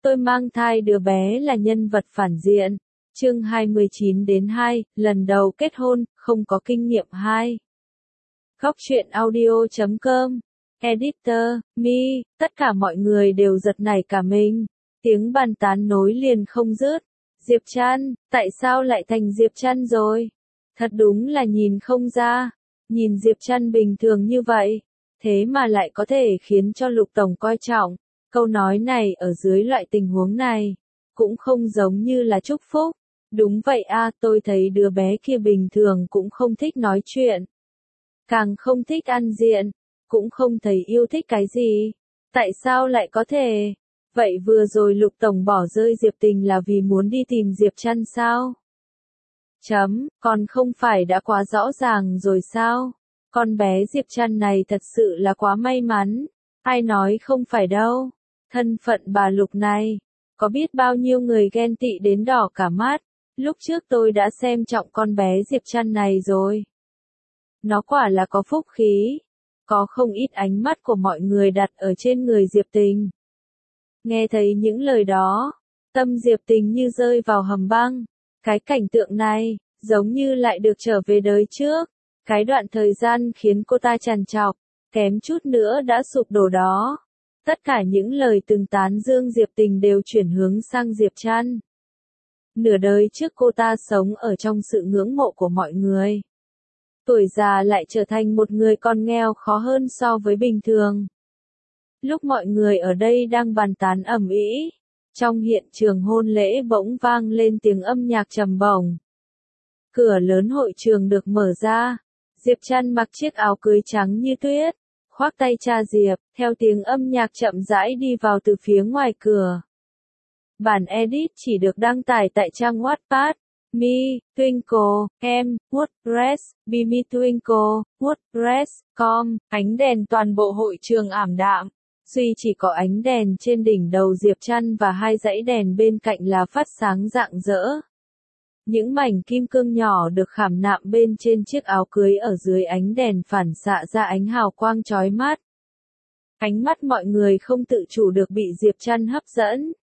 Tôi mang thai đứa bé là nhân vật phản diện. Chương 29-2, lần đầu kết hôn, không có kinh nghiệm 2. Góc truyện audio.com. Editor, Me, tất cả mọi người đều giật nảy cả mình. Tiếng bàn tán nối liền không dứt. Diệp Trăn, tại sao lại thành Diệp Trăn rồi? Thật đúng là nhìn không ra. Nhìn Diệp Trăn bình thường như vậy, thế mà lại có thể khiến cho Lục Tổng coi trọng. Câu nói này ở dưới loại tình huống này, cũng không giống như là chúc phúc. Đúng vậy a, tôi thấy đứa bé kia bình thường cũng không thích nói chuyện. Càng không thích ăn diện, cũng không thấy yêu thích cái gì. Tại sao lại có thể? Vậy vừa rồi Lục Tổng bỏ rơi Diệp Tình là vì muốn đi tìm Diệp Trăn sao? Còn không phải đã quá rõ ràng rồi sao? Con bé Diệp Trăn này thật sự là quá may mắn. Ai nói không phải đâu. Thân phận bà Lục này, có biết bao nhiêu người ghen tị đến đỏ cả mắt. Lúc trước tôi đã xem trọng con bé Diệp Trăn này rồi. Nó quả là có phúc khí. Có không ít ánh mắt của mọi người đặt ở trên người Diệp Tình. Nghe thấy những lời đó, tâm Diệp Tình như rơi vào hầm băng. Cái cảnh tượng này, giống như lại được trở về đời trước. Cái đoạn thời gian khiến cô ta trằn trọc, kém chút nữa đã sụp đổ đó. Tất cả những lời từng tán dương Diệp Tình đều chuyển hướng sang Diệp Trăn. Nửa đời trước cô ta sống ở trong sự ngưỡng mộ của mọi người. Tuổi già lại trở thành một người còn nghèo khó hơn so với bình thường. Lúc mọi người ở đây đang bàn tán ầm ĩ, trong hiện trường hôn lễ bỗng vang lên tiếng âm nhạc trầm bổng. Cửa lớn hội trường được mở ra. Diệp Trăn mặc chiếc áo cưới trắng như tuyết, khoác tay cha Diệp, theo tiếng âm nhạc chậm rãi đi vào từ phía ngoài cửa. Bản edit chỉ được đăng tải tại trang Wattpad, Me, Twinkle, Em, WordPress, Be Me Twinkle, WordPress.com. Ánh đèn toàn bộ hội trường ảm đạm. Duy chỉ có ánh đèn trên đỉnh đầu Diệp Trăn và hai dãy đèn bên cạnh là phát sáng rạng rỡ. Những mảnh kim cương nhỏ được khảm nạm bên trên chiếc áo cưới ở dưới ánh đèn phản xạ ra ánh hào quang chói mắt. Ánh mắt mọi người không tự chủ được bị Diệp Trăn hấp dẫn.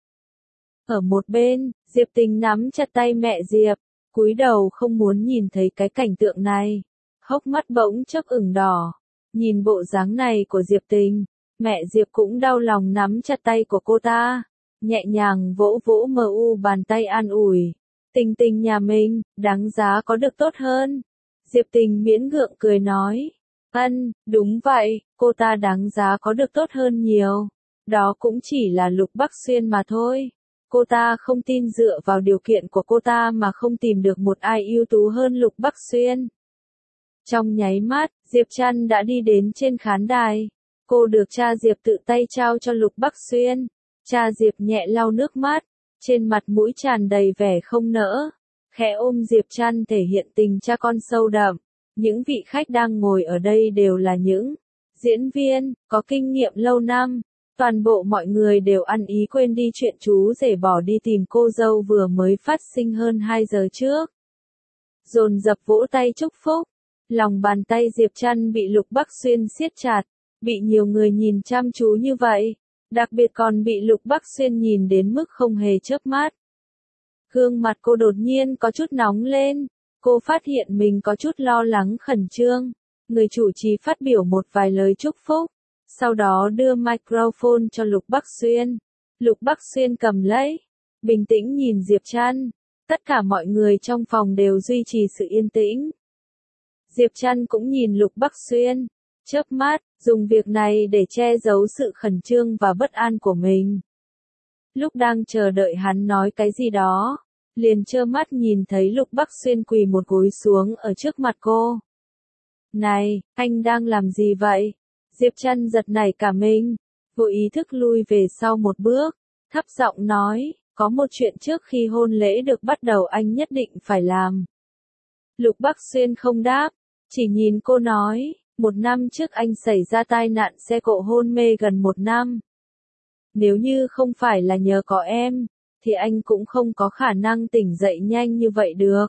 Ở một bên, Diệp Tình nắm chặt tay mẹ Diệp, cúi đầu không muốn nhìn thấy cái cảnh tượng này. Hốc mắt bỗng chốc ửng đỏ. Nhìn bộ dáng này của Diệp Tình, mẹ Diệp cũng đau lòng nắm chặt tay của cô ta, nhẹ nhàng vỗ vỗ bàn tay an ủi. Tình Tình nhà mình, đáng giá có được tốt hơn. Diệp Tình miễn gượng cười nói. Đúng vậy, cô ta đáng giá có được tốt hơn nhiều. Đó cũng chỉ là Lục Bắc Xuyên mà thôi. Cô ta không tin dựa vào điều kiện của cô ta mà không tìm được một ai ưu tú hơn Lục Bắc Xuyên. Trong nháy mắt, Diệp Trăn đã đi đến trên khán đài. Cô được cha Diệp tự tay trao cho Lục Bắc Xuyên. Cha Diệp nhẹ lau nước mắt, trên mặt mũi tràn đầy vẻ không nỡ. Khẽ ôm Diệp Trăn thể hiện tình cha con sâu đậm. Những vị khách đang ngồi ở đây đều là những diễn viên có kinh nghiệm lâu năm. Toàn bộ mọi người đều ăn ý quên đi chuyện chú rể bỏ đi tìm cô dâu vừa mới phát sinh hơn 2 giờ trước. Dồn dập vỗ tay chúc phúc. Lòng bàn tay Diệp Trăn bị Lục Bắc Xuyên siết chặt. Bị nhiều người nhìn chăm chú như vậy. Đặc biệt còn bị Lục Bắc Xuyên nhìn đến mức không hề chớp mắt. Gương mặt cô đột nhiên có chút nóng lên. Cô phát hiện mình có chút lo lắng khẩn trương. Người chủ trì phát biểu một vài lời chúc phúc. Sau đó đưa microphone cho Lục Bắc Xuyên. Lục Bắc Xuyên cầm lấy. Bình tĩnh nhìn Diệp Trăn. Tất cả mọi người trong phòng đều duy trì sự yên tĩnh. Diệp Trăn cũng nhìn Lục Bắc Xuyên. Chớp mắt, dùng việc này để che giấu sự khẩn trương và bất an của mình. Lúc đang chờ đợi hắn nói cái gì đó, liền trơ mắt nhìn thấy Lục Bắc Xuyên quỳ một gối xuống ở trước mặt cô. Này, anh đang làm gì vậy? Diệp Trăn giật nảy cả mình, vô ý thức lui về sau một bước, thấp giọng nói, có một chuyện trước khi hôn lễ được bắt đầu anh nhất định phải làm. Lục Bắc Xuyên không đáp, chỉ nhìn cô nói, 1 năm trước anh xảy ra tai nạn xe cộ hôn mê gần 1 năm. Nếu như không phải là nhờ có em, thì anh cũng không có khả năng tỉnh dậy nhanh như vậy được.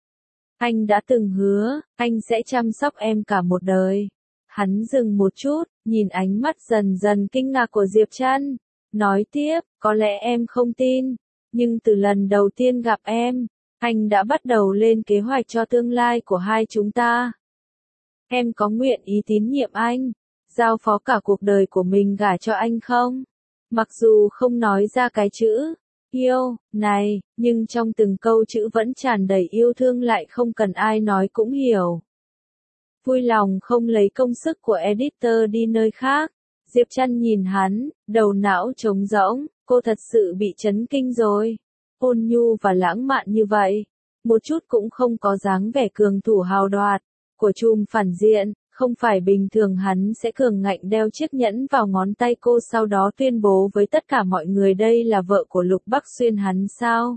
Anh đã từng hứa, anh sẽ chăm sóc em cả một đời. Hắn dừng một chút, nhìn ánh mắt dần dần kinh ngạc của Diệp Trăn. Nói tiếp, có lẽ em không tin, nhưng từ lần đầu tiên gặp em, anh đã bắt đầu lên kế hoạch cho tương lai của hai chúng ta. Em có nguyện ý tín nhiệm anh, giao phó cả cuộc đời của mình gả cho anh không? Mặc dù không nói ra cái chữ yêu này, nhưng trong từng câu chữ vẫn tràn đầy yêu thương lại không cần ai nói cũng hiểu. Vui lòng không lấy công sức của editor đi nơi khác. Diệp Trăn nhìn hắn, đầu não trống rỗng, cô thật sự bị chấn kinh rồi. Ôn nhu và lãng mạn như vậy, một chút cũng không có dáng vẻ cường thủ hào đoạt của trùm phản diện, không phải bình thường hắn sẽ cường ngạnh đeo chiếc nhẫn vào ngón tay cô sau đó tuyên bố với tất cả mọi người đây là vợ của Lục Bắc Xuyên hắn sao?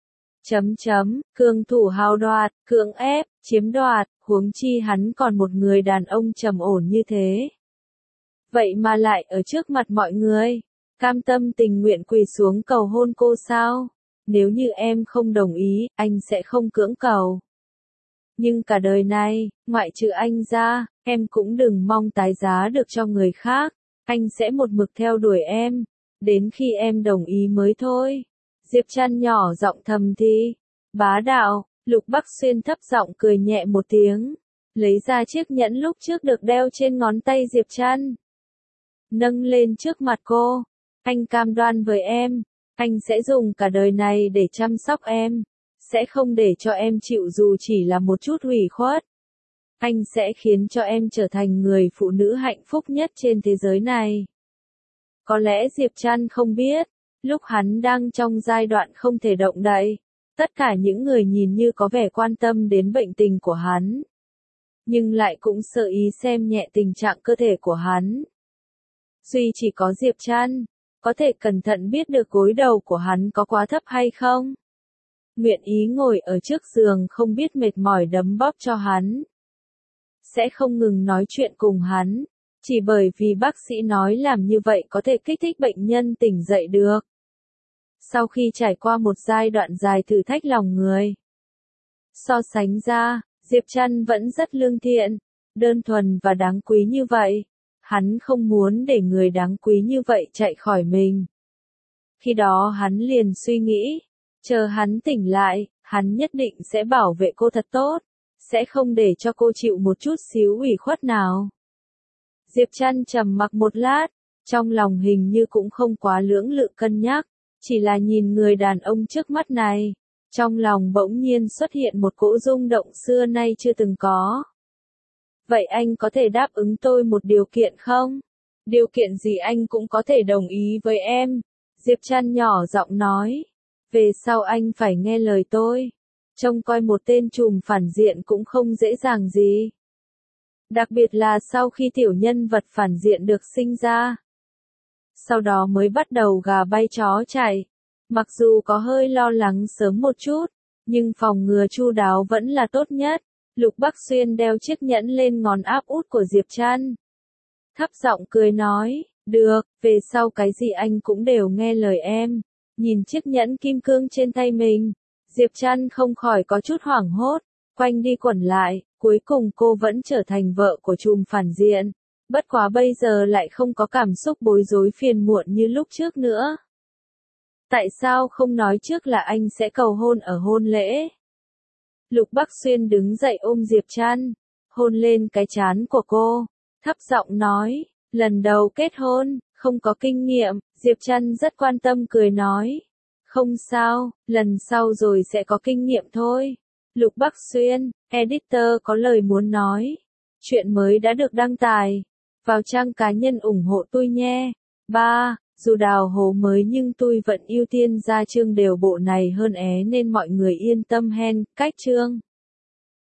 Cường thủ hào đoạt, cưỡng ép, chiếm đoạt, huống chi hắn còn một người đàn ông trầm ổn như thế. Vậy mà lại ở trước mặt mọi người, cam tâm tình nguyện quỳ xuống cầu hôn cô sao? Nếu như em không đồng ý, anh sẽ không cưỡng cầu. Nhưng cả đời này, ngoại trừ anh ra, em cũng đừng mong tái giá được cho người khác. Anh sẽ một mực theo đuổi em, đến khi em đồng ý mới thôi. Diệp Trăn nhỏ giọng thầm thì. Bá đạo, Lục Bắc Xuyên thấp giọng cười nhẹ một tiếng. Lấy ra chiếc nhẫn lúc trước được đeo trên ngón tay Diệp Trăn. Nâng lên trước mặt cô. Anh cam đoan với em, anh sẽ dùng cả đời này để chăm sóc em. Sẽ không để cho em chịu dù chỉ là một chút ủy khuất. Anh sẽ khiến cho em trở thành người phụ nữ hạnh phúc nhất trên thế giới này. Có lẽ Diệp Trăn không biết, lúc hắn đang trong giai đoạn không thể động đậy, tất cả những người nhìn như có vẻ quan tâm đến bệnh tình của hắn, nhưng lại cũng sợ ý xem nhẹ tình trạng cơ thể của hắn. Duy chỉ có Diệp Trăn có thể cẩn thận biết được gối đầu của hắn có quá thấp hay không. Nguyện ý ngồi ở trước giường không biết mệt mỏi đấm bóp cho hắn. Sẽ không ngừng nói chuyện cùng hắn, chỉ bởi vì bác sĩ nói làm như vậy có thể kích thích bệnh nhân tỉnh dậy được. Sau khi trải qua một giai đoạn dài thử thách lòng người, so sánh ra, Diệp Trăn vẫn rất lương thiện, đơn thuần và đáng quý như vậy. Hắn không muốn để người đáng quý như vậy chạy khỏi mình. Khi đó hắn liền suy nghĩ, chờ hắn tỉnh lại, hắn nhất định sẽ bảo vệ cô thật tốt, sẽ không để cho cô chịu một chút xíu ủy khuất nào. Diệp Trăn trầm mặc một lát, trong lòng hình như cũng không quá lưỡng lự cân nhắc, chỉ là nhìn người đàn ông trước mắt này, trong lòng bỗng nhiên xuất hiện một cỗ rung động xưa nay chưa từng có. Vậy anh có thể đáp ứng tôi một điều kiện không? Điều kiện gì anh cũng có thể đồng ý với em. Diệp Trăn nhỏ giọng nói. Về sau anh phải nghe lời tôi. Trông coi một tên trùm phản diện cũng không dễ dàng gì. Đặc biệt là sau khi tiểu nhân vật phản diện được sinh ra. Sau đó mới bắt đầu gà bay chó chạy. Mặc dù có hơi lo lắng sớm một chút, nhưng phòng ngừa chu đáo vẫn là tốt nhất. Lục Bắc Xuyên đeo chiếc nhẫn lên ngón áp út của Diệp Trăn. Thấp giọng cười nói, được, về sau cái gì anh cũng đều nghe lời em. Nhìn chiếc nhẫn kim cương trên tay mình, Diệp Trăn không khỏi có chút hoảng hốt, quanh đi quẩn lại, cuối cùng cô vẫn trở thành vợ của trùm phản diện. Bất quá bây giờ lại không có cảm xúc bối rối phiền muộn như lúc trước nữa. Tại sao không nói trước là anh sẽ cầu hôn ở hôn lễ? Lục Bắc Xuyên đứng dậy ôm Diệp Trăn, hôn lên cái trán của cô, thấp giọng nói, lần đầu kết hôn, không có kinh nghiệm. Diệp Trăn rất quan tâm cười nói, không sao, lần sau rồi sẽ có kinh nghiệm thôi. Lục Bắc Xuyên, editor có lời muốn nói. Chuyện mới đã được đăng tải. Vào trang cá nhân ủng hộ tôi nhé. 3. Dù đào hố mới nhưng tôi vẫn ưu tiên ra chương đều bộ này hơn nên mọi người yên tâm hen, cách chương.